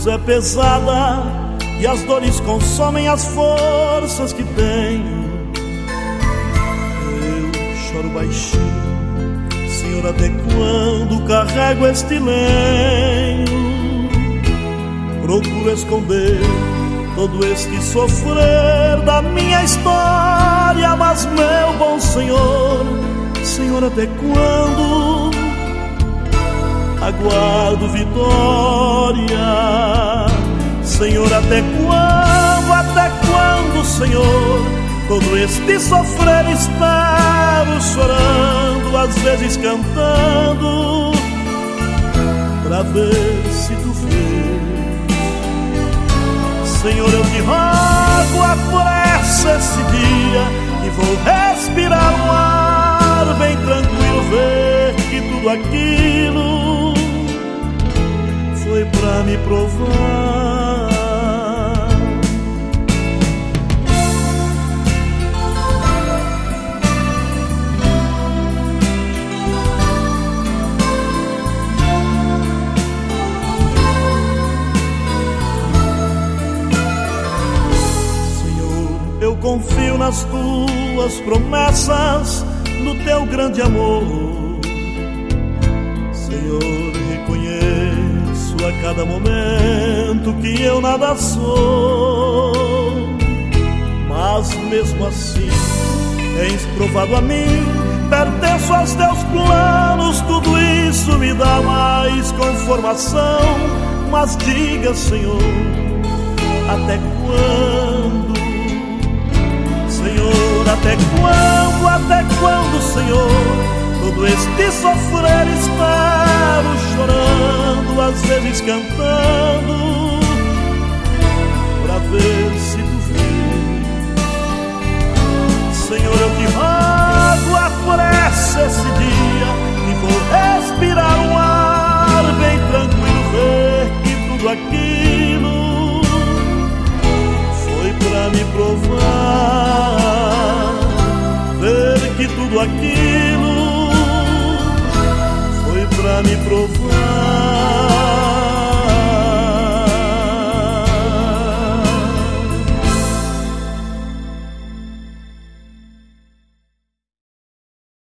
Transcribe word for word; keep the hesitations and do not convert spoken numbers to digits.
cruz é pesada e as dores consomem as forças que tenho. Eu choro baixinho, Senhor, até quando carrego este lenho? Procuro esconder todo este sofrer da minha história, mas meu bom Senhor, Senhor, até quando aguardo vitória? Senhor, até quando, até quando, Senhor, todo este sofrer espero chorando, às vezes cantando, pra ver se tu vês. Senhor, eu te rogo, apressa esse dia e vou respirar um ar bem tranquilo, ver que tudo aquilo foi pra me provar. Eu confio nas tuas promessas, no teu grande amor. Senhor, reconheço a cada momento que eu nada sou, mas mesmo assim tens provado a mim, pertenço aos teus planos. Tudo isso me dá mais conformação. Mas diga, Senhor, até quando? Senhor, até quando, até quando, Senhor, todo este sofrer espero chorando, às vezes cantando,